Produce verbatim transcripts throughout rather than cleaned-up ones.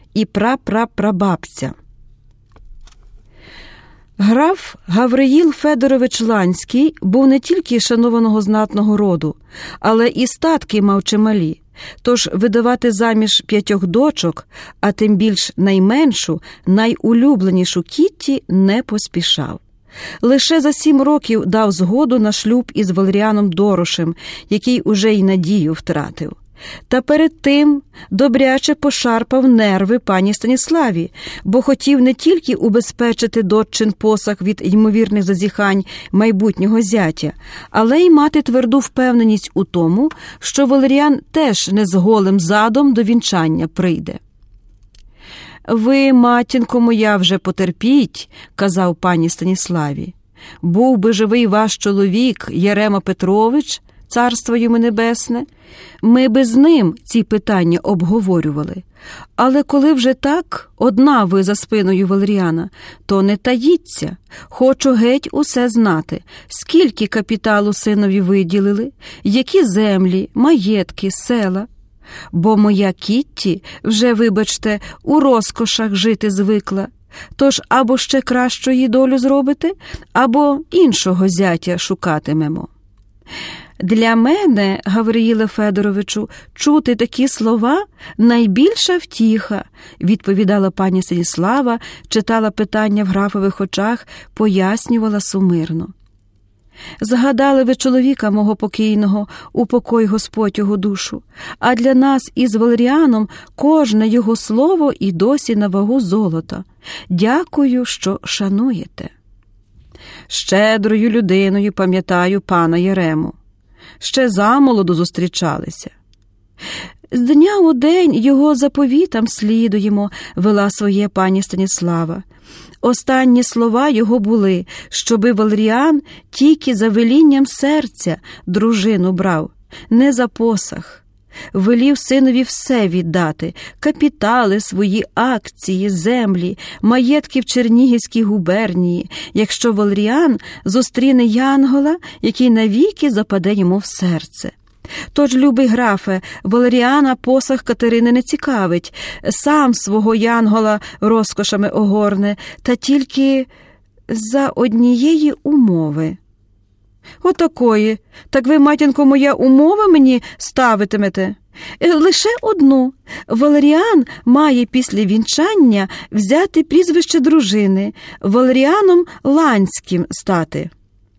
і прапрапрабабця. Граф Гавриїл Федорович Ланський був не тільки шанованого знатного роду, але і статки мав чималі, тож видавати заміж п'ятьох дочок, а тим більш найменшу, найулюбленішу Кітті не поспішав. Лише за сім років дав згоду на шлюб із Валеріаном Дорошем, який уже й надію втратив. Та перед тим добряче пошарпав нерви пані Станіславі, бо хотів не тільки убезпечити доччин посаг від ймовірних зазіхань майбутнього зятя, але й мати тверду впевненість у тому, що Валеріан теж не з голим задом до вінчання прийде. «Ви, матінко моя, вже потерпіть», – казав пані Станіславі. «Був би живий ваш чоловік Ярема Петрович, царство йому небесне, ми би з ним ці питання обговорювали. Але коли вже так, одна ви за спиною Валеріана, то не таїться. Хочу геть усе знати, скільки капіталу синові виділили, які землі, маєтки, села. Бо моя Кітті вже, вибачте, у розкошах жити звикла. Тож або ще кращої долю зробите, або іншого зятя шукатимемо». «Для мене, Гавриїле Федоровичу, чути такі слова – найбільша втіха», – відповідала пані Станіслава, читала питання в графових очах, пояснювала сумирно. «Згадали ви чоловіка мого покійного, упокой Господь його душу, а для нас із Валеріаном кожне його слово і досі на вагу золота. Дякую, що шануєте». «Щедрою людиною пам'ятаю пана Ярему. Ще замолоду зустрічалися. З дня у день його заповітам слідуємо», – вела своє пані Станіслава. «Останні слова його були, щоби Валеріан тільки за велінням серця дружину брав, не за посаг. Велів синові все віддати – капітали свої, акції, землі, маєтки в Чернігівській губернії, якщо Валеріан зустріне янгола, який навіки западе йому в серце. Тож, любий графе, Валеріана посаг Катерини не цікавить, сам свого янгола розкошами огорне, та тільки за однієї умови». «Отакої. Так ви, матінко моя, умови мені ставитимете?» «Лише одну. Валеріан має після вінчання взяти прізвище дружини, Валеріаном Ланським стати».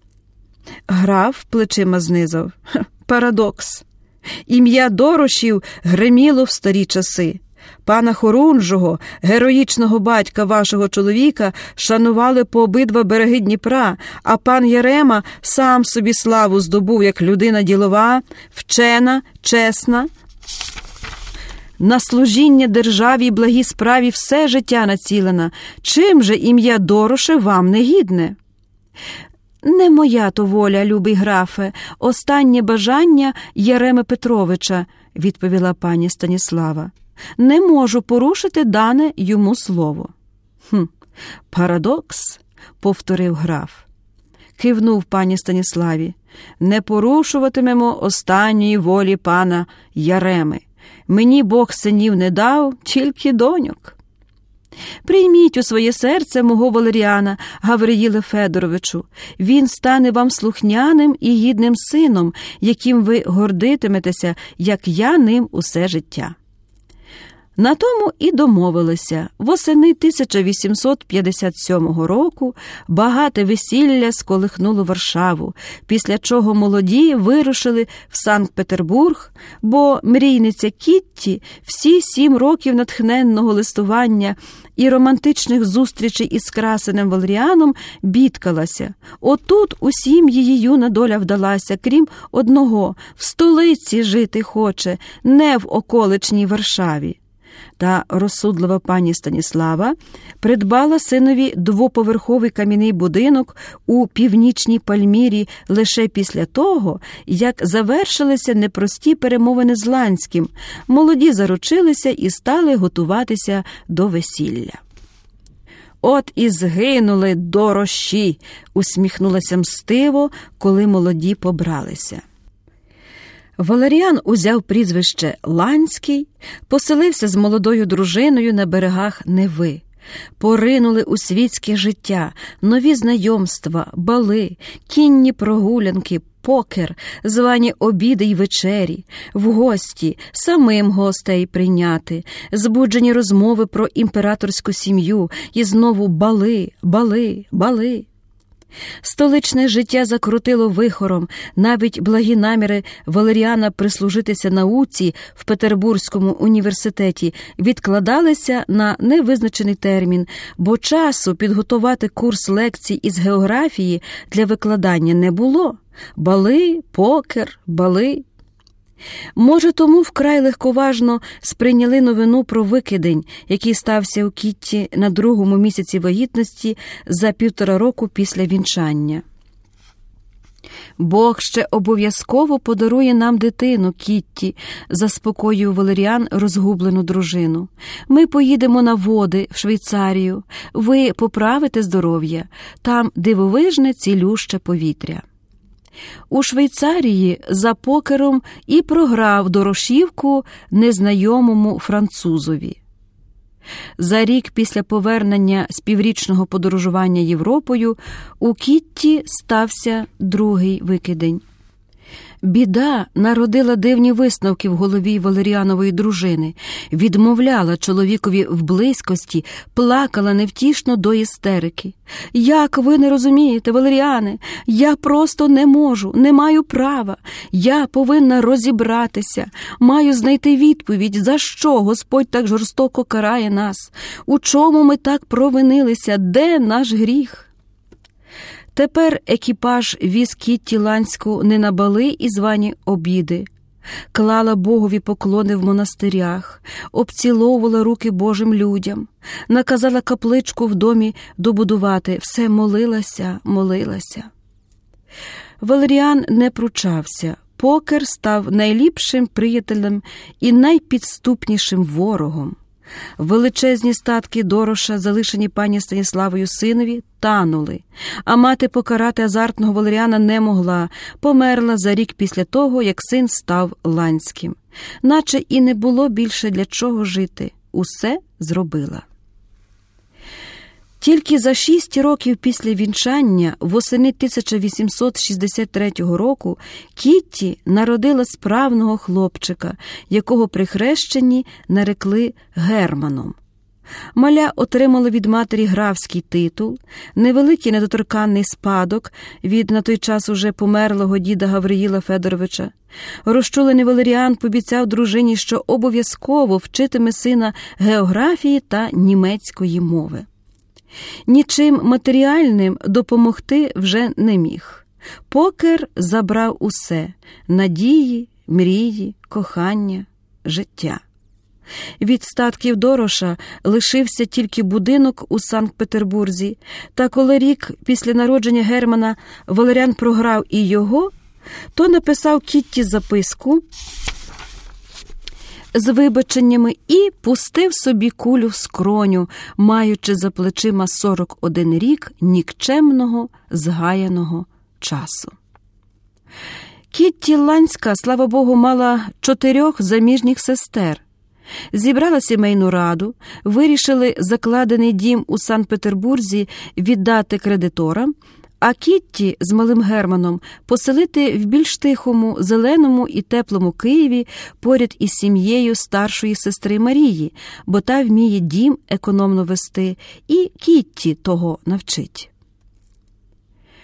Граф плечима знизав. «Парадокс. Ім'я Дорошів гриміло в старі часи. Пана Хорунжого, героїчного батька вашого чоловіка, шанували по обидва береги Дніпра, а пан Ярема сам собі славу здобув як людина ділова, вчена, чесна. На служіння державі й благій справі все життя націлена. Чим же ім'я Дороше вам не гідне?» «Не моя то воля, любий графе, останнє бажання Яреми Петровича», – відповіла пані Станіслава. «Не можу порушити дане йому слово». «Хм, парадокс», – повторив граф. Кивнув пані Станіславі. «Не порушуватимемо останньої волі пана Яреми. Мені Бог синів не дав, тільки доньок. Прийміть у своє серце мого Валеріана, Гавриїле Федоровичу. Він стане вам слухняним і гідним сином, яким ви гордитиметеся, як я ним усе життя». На тому і домовилися. Восени тисяча вісімсот п'ятдесят сьомого року багате весілля сколихнуло Варшаву, після чого молоді вирушили в Санкт-Петербург, бо мрійниця Кітті всі сім років натхненного листування і романтичних зустрічей із красенем Валеріаном бідкалася. Отут усім її юна доля вдалася, крім одного – в столиці жити хоче, не в околичній Варшаві. Та розсудлива пані Станіслава придбала синові двоповерховий кам'яний будинок у північній Пальмірі лише після того, як завершилися непрості перемовини з Ланським, молоді заручилися і стали готуватися до весілля. «От і згинули Дороші», – усміхнулася мстиво, коли молоді побралися. Валеріан узяв прізвище Ланський, поселився з молодою дружиною на берегах Неви. Поринули у світське життя, нові знайомства, бали, кінні прогулянки, покер, звані обіди й вечері, в гості, самим гостей прийняти, збуджені розмови про імператорську сім'ю і знову бали, бали, бали. Столичне життя закрутило вихором, навіть благі наміри Валеріана прислужитися науці в Петербурзькому університеті відкладалися на невизначений термін, бо часу підготувати курс лекцій із географії для викладання не було. Бали, покер, бали. Може, тому вкрай легковажно сприйняли новину про викидень, який стався у Кітті на другому місяці вагітності за півтора року після вінчання. «Бог ще обов'язково подарує нам дитину, Кітті», – заспокоював Валеріан розгублену дружину. «Ми поїдемо на води в Швейцарію, ви поправите здоров'я, там дивовижне цілюще повітря». У Швейцарії за покером і програв дорошівку незнайомому французові. За рік після повернення з піврічного подорожування Європою у Кітті стався другий викидень. Біда народила дивні висновки в голові Валеріанової дружини, відмовляла чоловікові в близькості, плакала невтішно до істерики. «Як ви не розумієте, Валеріане? Я просто не можу, не маю права. Я повинна розібратися, маю знайти відповідь, за що Господь так жорстоко карає нас, у чому ми так провинилися, де наш гріх?» Тепер екіпаж віз Кітті Ланську не на бали і звані обіди. Клала Богові поклони в монастирях, обціловувала руки Божим людям, наказала капличку в домі добудувати, все молилася, молилася. Валеріан не пручався. Покер став найліпшим приятелем і найпідступнішим ворогом. Величезні статки Дороша, залишені пані Станіславою синові, танули, а мати покарати азартного Валеріана не могла, померла за рік після того, як син став Ланським. Наче і не було більше для чого жити, усе зробила. Тільки за шість років після вінчання, восени тисяча вісімсот шістдесят третього року, Кітті народила справного хлопчика, якого при хрещенні нарекли Германом. Маля отримала від матері графський титул, невеликий недоторканний спадок від на той час уже померлого діда Гавриїла Федоровича. Розчулений Валеріан пообіцяв дружині, що обов'язково вчитиме сина географії та німецької мови. Нічим матеріальним допомогти вже не міг. Покер забрав усе – надії, мрії, кохання, життя. Від статків Дороша лишився тільки будинок у Санкт-Петербурзі, та коли рік після народження Германа Валеріан програв і його, то написав Кітті записку з вибаченнями і пустив собі кулю в скроню, маючи за плечима сорок один рік нікчемного, згаяного часу. Кітті Ланська, слава Богу, мала чотирьох заміжніх сестер. Зібрала сімейну раду, вирішили закладений дім у Санкт-Петербурзі віддати кредиторам, а Кітті з малим Германом поселити в більш тихому, зеленому і теплому Києві поряд із сім'єю старшої сестри Марії, бо та вміє дім економно вести, і Кітті того навчить.